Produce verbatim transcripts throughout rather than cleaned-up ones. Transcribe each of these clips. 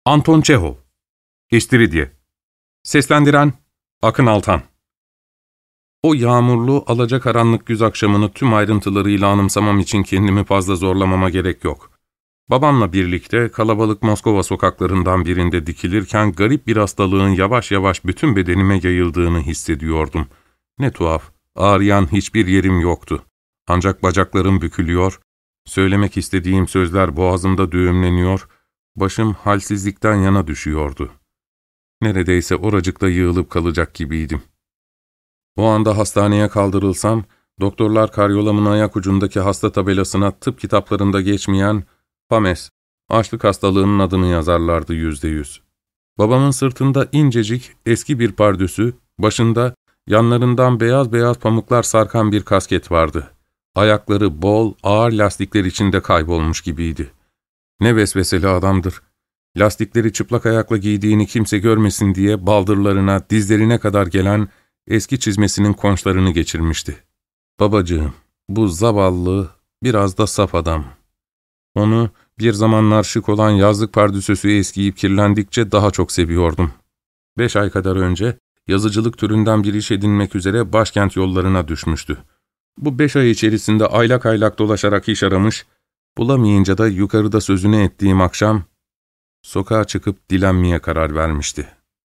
Anton Çehov, İstiridye. Seslendiren Akın Altan. O yağmurlu, alacakaranlık güz akşamını tüm ayrıntılarıyla anımsamam için kendimi fazla zorlamama gerek yok. Babamla birlikte kalabalık Moskova sokaklarından birinde dikilirken garip bir hastalığın yavaş yavaş bütün bedenime yayıldığını hissediyordum. Ne tuhaf, ağrıyan hiçbir yerim yoktu. Ancak bacaklarım bükülüyor, söylemek istediğim sözler boğazımda düğümleniyor, başım halsizlikten yana düşüyordu. Neredeyse oracıkta yığılıp kalacak gibiydim. O anda hastaneye kaldırılsam, doktorlar karyolamın ayak ucundaki hasta tabelasına tıp kitaplarında geçmeyen PAMES, açlık hastalığının adını yazarlardı yüzde yüz. Babamın sırtında incecik, eski bir pardösü, başında yanlarından beyaz beyaz pamuklar sarkan bir kasket vardı. Ayakları bol, ağır lastikler içinde kaybolmuş gibiydi. Ne vesveseli adamdır. Lastikleri çıplak ayakla giydiğini kimse görmesin diye baldırlarına, dizlerine kadar gelen eski çizmesinin konçlarını geçirmişti. Babacığım, bu zavallı, biraz da saf adam. Onu bir zamanlar şık olan yazlık pardösüsü eskiyip kirlendikçe daha çok seviyordum. Beş ay kadar önce yazıcılık türünden bir iş edinmek üzere başkent yollarına düşmüştü. Bu beş ay içerisinde aylak aylak dolaşarak iş aramış, bulamayınca da yukarıda sözünü ettiğim akşam sokağa çıkıp dilenmeye karar vermişti.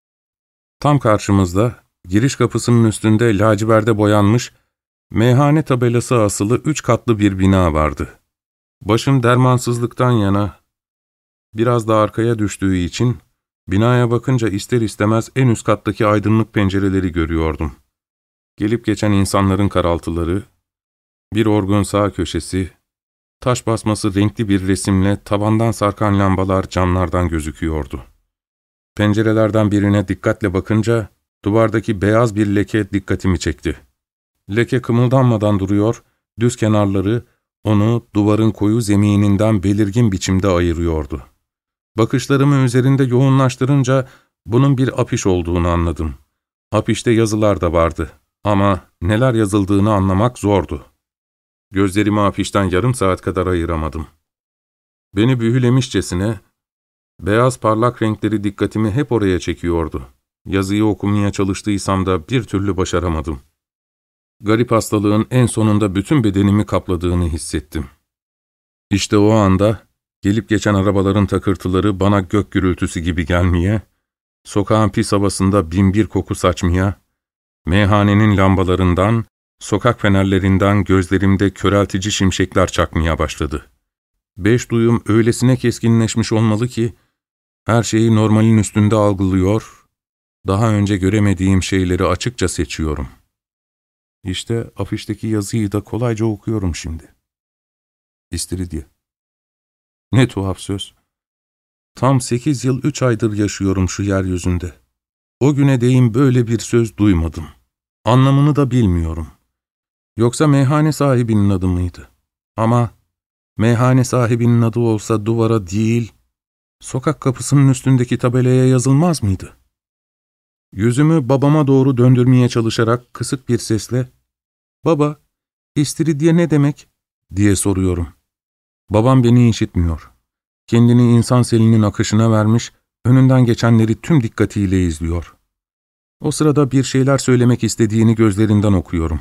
Tam karşımızda, giriş kapısının üstünde laciverde boyanmış, meyhane tabelası asılı üç katlı bir bina vardı. Başım dermansızlıktan yana, biraz da arkaya düştüğü için, binaya bakınca ister istemez en üst kattaki aydınlık pencereleri görüyordum. Gelip geçen insanların karaltıları, bir orgun sağ köşesi, taş basması renkli bir resimle tavandan sarkan lambalar camlardan gözüküyordu. Pencerelerden birine dikkatle bakınca, duvardaki beyaz bir leke dikkatimi çekti. Leke kımıldanmadan duruyor, düz kenarları onu duvarın koyu zemininden belirgin biçimde ayırıyordu. Bakışlarımı üzerinde yoğunlaştırınca bunun bir afiş olduğunu anladım. Afişte yazılar da vardı ama neler yazıldığını anlamak zordu. Gözlerimi afişten yarım saat kadar ayıramadım. Beni büyülemişçesine, beyaz parlak renkleri dikkatimi hep oraya çekiyordu. Yazıyı okumaya çalıştıysam da bir türlü başaramadım. Garip hastalığın en sonunda bütün bedenimi kapladığını hissettim. İşte o anda gelip geçen arabaların takırtıları bana gök gürültüsü gibi gelmeye, sokağın pis havasında binbir koku saçmaya, meyhanenin lambalarından, sokak fenerlerinden gözlerimde köreltici şimşekler çakmaya başladı. Beş duyum öylesine keskinleşmiş olmalı ki, her şeyi normalin üstünde algılıyor, daha önce göremediğim şeyleri açıkça seçiyorum. İşte afişteki yazıyı da kolayca okuyorum şimdi. İstiridye. Ne tuhaf söz. Tam sekiz yıl üç aydır yaşıyorum şu yeryüzünde. O güne değin böyle bir söz duymadım. Anlamını da bilmiyorum. Yoksa meyhane sahibinin adı mıydı? Ama meyhane sahibinin adı olsa duvara değil, sokak kapısının üstündeki tabelaya yazılmaz mıydı? Yüzümü babama doğru döndürmeye çalışarak kısık bir sesle, ''Baba, istiridye ne demek?'' diye soruyorum. Babam beni işitmiyor. Kendini insan selinin akışına vermiş, önünden geçenleri tüm dikkatiyle izliyor. O sırada bir şeyler söylemek istediğini gözlerinden okuyorum.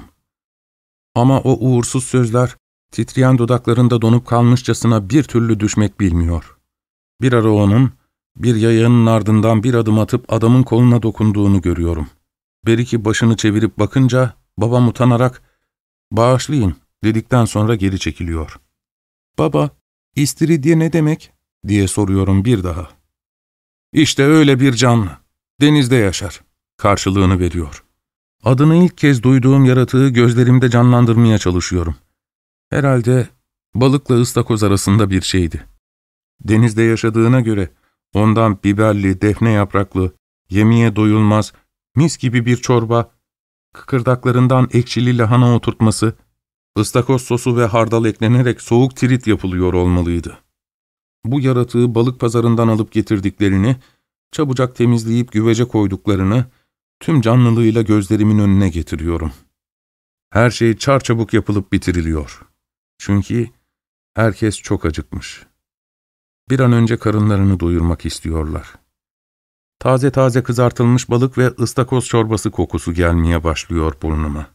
Ama o uğursuz sözler, titreyen dudaklarında donup kalmışçasına bir türlü düşmek bilmiyor. Bir ara onun, bir yayanın ardından bir adım atıp adamın koluna dokunduğunu görüyorum. Beriki başını çevirip bakınca, babam utanarak, ''Bağışlayın'' dedikten sonra geri çekiliyor. ''Baba, istiridye ne demek?'' diye soruyorum bir daha. ''İşte öyle bir canlı, denizde yaşar'' karşılığını veriyor. Adını ilk kez duyduğum yaratığı gözlerimde canlandırmaya çalışıyorum. Herhalde balıkla ıstakoz arasında bir şeydi. Denizde yaşadığına göre ondan biberli, defne yapraklı, yemeğe doyulmaz, mis gibi bir çorba, kıkırdaklarından ekşili lahana oturtması, ıstakoz sosu ve hardal eklenerek soğuk tirit yapılıyor olmalıydı. Bu yaratığı balık pazarından alıp getirdiklerini, çabucak temizleyip güvece koyduklarını, tüm canlılığıyla gözlerimin önüne getiriyorum. Her şey çarçabuk yapılıp bitiriliyor. Çünkü herkes çok acıkmış. Bir an önce karınlarını doyurmak istiyorlar. Taze taze kızartılmış balık ve ıstakoz çorbası kokusu gelmeye başlıyor burnuma.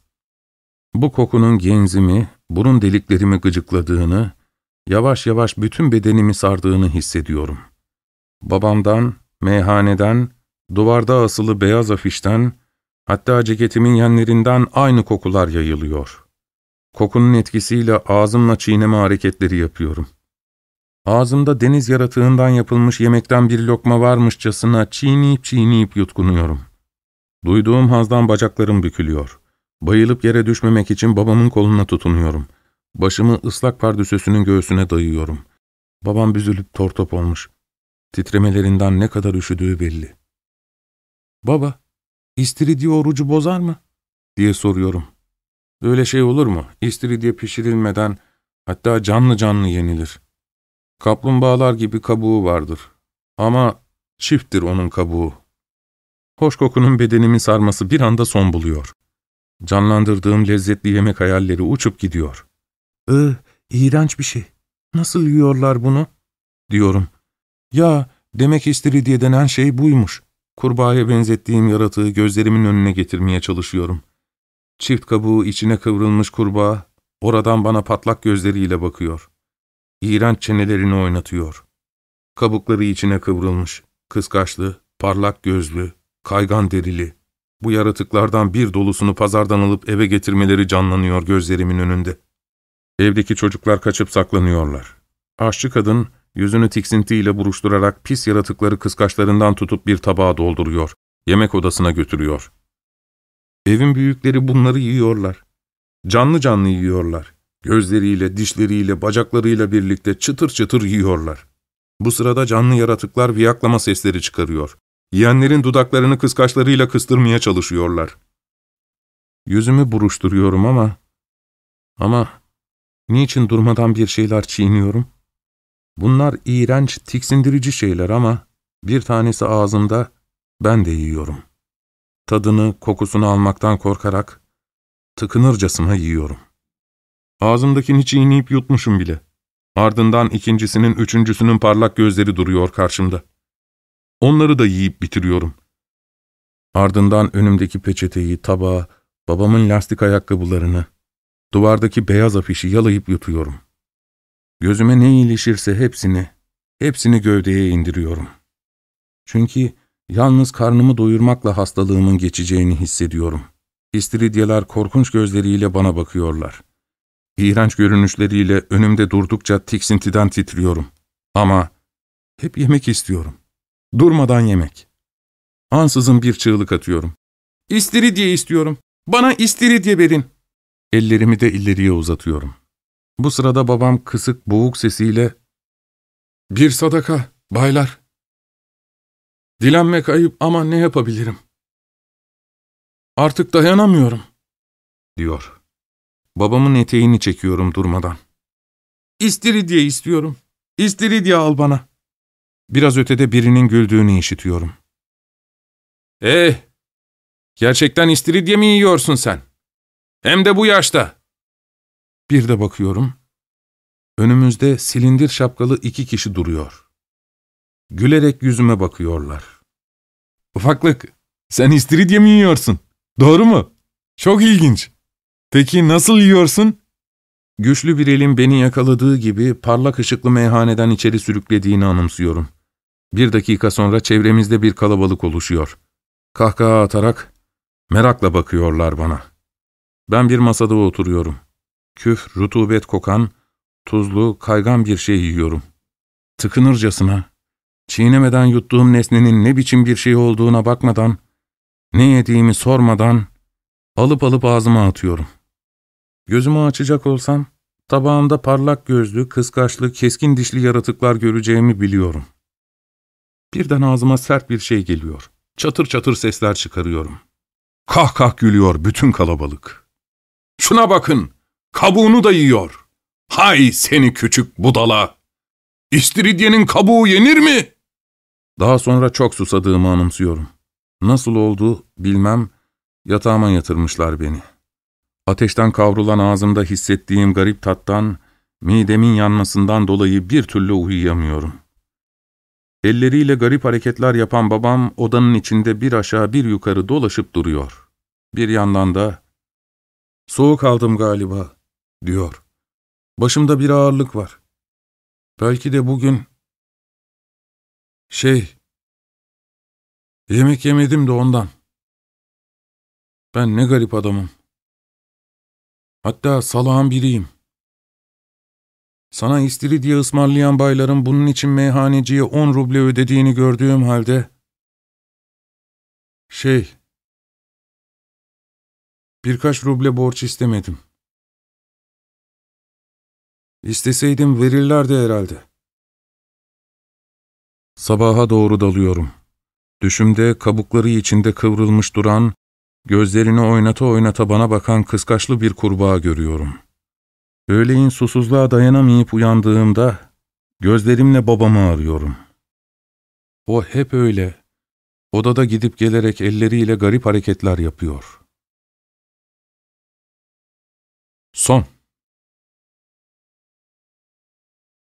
Bu kokunun genzimi, burun deliklerimi gıcıkladığını, yavaş yavaş bütün bedenimi sardığını hissediyorum. Babamdan, meyhaneden, duvarda asılı beyaz afişten, hatta ceketimin yanlarından aynı kokular yayılıyor. Kokunun etkisiyle ağzımla çiğneme hareketleri yapıyorum. Ağzımda deniz yaratığından yapılmış yemekten bir lokma varmışçasına çiğneyip çiğneyip yutkunuyorum. Duyduğum hazdan bacaklarım bükülüyor. Bayılıp yere düşmemek için babamın koluna tutunuyorum. Başımı ıslak pardösüsünün göğsüne dayıyorum. Babam büzülüp tortop olmuş. Titremelerinden ne kadar üşüdüğü belli. ''Baba, istiridye orucu bozar mı?'' diye soruyorum. ''Öyle şey olur mu? İstiridye pişirilmeden, hatta canlı canlı yenilir. Kaplumbağalar gibi kabuğu vardır. Ama çifttir onun kabuğu.'' Hoş kokunun bedenimi sarması bir anda son buluyor. Canlandırdığım lezzetli yemek hayalleri uçup gidiyor. ''Iı, iğrenç bir şey. Nasıl yiyorlar bunu?'' diyorum. ''Ya, demek istiridye denen şey buymuş.'' Kurbağaya benzettiğim yaratığı gözlerimin önüne getirmeye çalışıyorum. Çift kabuğu içine kıvrılmış kurbağa, oradan bana patlak gözleriyle bakıyor. İğrenç çenelerini oynatıyor. Kabukları içine kıvrılmış, kıskaçlı, parlak gözlü, kaygan derili. Bu yaratıklardan bir dolusunu pazardan alıp eve getirmeleri canlanıyor gözlerimin önünde. Evdeki çocuklar kaçıp saklanıyorlar. Aşçı kadın, yüzünü tiksintiyle buruşturarak pis yaratıkları kıskaçlarından tutup bir tabağa dolduruyor. Yemek odasına götürüyor. Evin büyükleri bunları yiyorlar. Canlı canlı yiyorlar. Gözleriyle, dişleriyle, bacaklarıyla birlikte çıtır çıtır yiyorlar. Bu sırada canlı yaratıklar viyaklama sesleri çıkarıyor. Yiyenlerin dudaklarını kıskaçlarıyla kıstırmaya çalışıyorlar. Yüzümü buruşturuyorum ama... Ama... Niçin durmadan bir şeyler çiğniyorum? Bunlar iğrenç, tiksindirici şeyler ama bir tanesi ağzımda, ben de yiyorum. Tadını, kokusunu almaktan korkarak tıkınırcasına yiyorum. Ağzımdakini çiğneyip yutmuşum bile. Ardından ikincisinin, üçüncüsünün parlak gözleri duruyor karşımda. Onları da yiyip bitiriyorum. Ardından önümdeki peçeteyi, tabağı, babamın lastik ayakkabılarını, duvardaki beyaz afişi yalayıp yutuyorum. Gözüme ne ilişirse hepsini, hepsini gövdeye indiriyorum. Çünkü yalnız karnımı doyurmakla hastalığımın geçeceğini hissediyorum. İstiridyeler korkunç gözleriyle bana bakıyorlar. İğrenç görünüşleriyle önümde durdukça tiksintiden titriyorum. Ama hep yemek istiyorum. Durmadan yemek. Ansızın bir çığlık atıyorum. İstiridye istiyorum. Bana istiridye verin. Ellerimi de ileriye uzatıyorum. Bu sırada babam kısık, boğuk sesiyle ''Bir sadaka, baylar. Dilenmek ayıp ama ne yapabilirim? Artık dayanamıyorum.'' diyor. Babamın eteğini çekiyorum durmadan. ''İstiridye istiyorum. İstiridye al bana.'' Biraz ötede birinin güldüğünü işitiyorum. ''Eh, gerçekten istiridye mi yiyorsun sen? Hem de bu yaşta.'' Bir de bakıyorum. Önümüzde silindir şapkalı iki kişi duruyor. Gülerek yüzüme bakıyorlar. ''Ufaklık, sen istiridye mi yiyorsun? Doğru mu? Çok ilginç. Peki nasıl yiyorsun?'' Güçlü bir elin beni yakaladığı gibi parlak ışıklı meyhaneden içeri sürüklediğini anımsıyorum. Bir dakika sonra çevremizde bir kalabalık oluşuyor. Kahkaha atarak merakla bakıyorlar bana. Ben bir masada oturuyorum. Küf, rutubet kokan, tuzlu, kaygan bir şey yiyorum. Tıkınırcasına, çiğnemeden yuttuğum nesnenin ne biçim bir şey olduğuna bakmadan, ne yediğimi sormadan, alıp alıp ağzıma atıyorum. Gözümü açacak olsam, tabağımda parlak gözlü, kıskaçlı, keskin dişli yaratıklar göreceğimi biliyorum. Birden ağzıma sert bir şey geliyor. Çatır çatır sesler çıkarıyorum. Kah kah gülüyor bütün kalabalık. ''Şuna bakın, kabuğunu da yiyor. Hay seni küçük budala! İstiridyenin kabuğu yenir mi?'' Daha sonra çok susadığımı anımsıyorum. Nasıl oldu bilmem, yatağıma yatırmışlar beni. Ateşten kavrulan ağzımda hissettiğim garip tattan, midemin yanmasından dolayı bir türlü uyuyamıyorum. Elleriyle garip hareketler yapan babam odanın içinde bir aşağı bir yukarı dolaşıp duruyor. Bir yandan da ''Soğuk aldım galiba'' diyor. ''Başımda bir ağırlık var. Belki de bugün... Şey... Yemek yemedim de ondan. Ben ne garip adamım. Hatta salağın biriyim. Sana istiridye ısmarlayan bayların bunun için meyhaneciye on ruble ödediğini gördüğüm halde... Şey... Birkaç ruble borç istemedim. İsteseydim verirlerdi herhalde. Sabaha doğru dalıyorum. Düşümde kabukları içinde kıvrılmış duran, gözlerini oynata oynata bana bakan kıskaçlı bir kurbağa görüyorum. Öğleyin susuzluğa dayanamayıp uyandığımda, gözlerimle babamı arıyorum. O hep öyle, odada gidip gelerek elleriyle garip hareketler yapıyor. Son.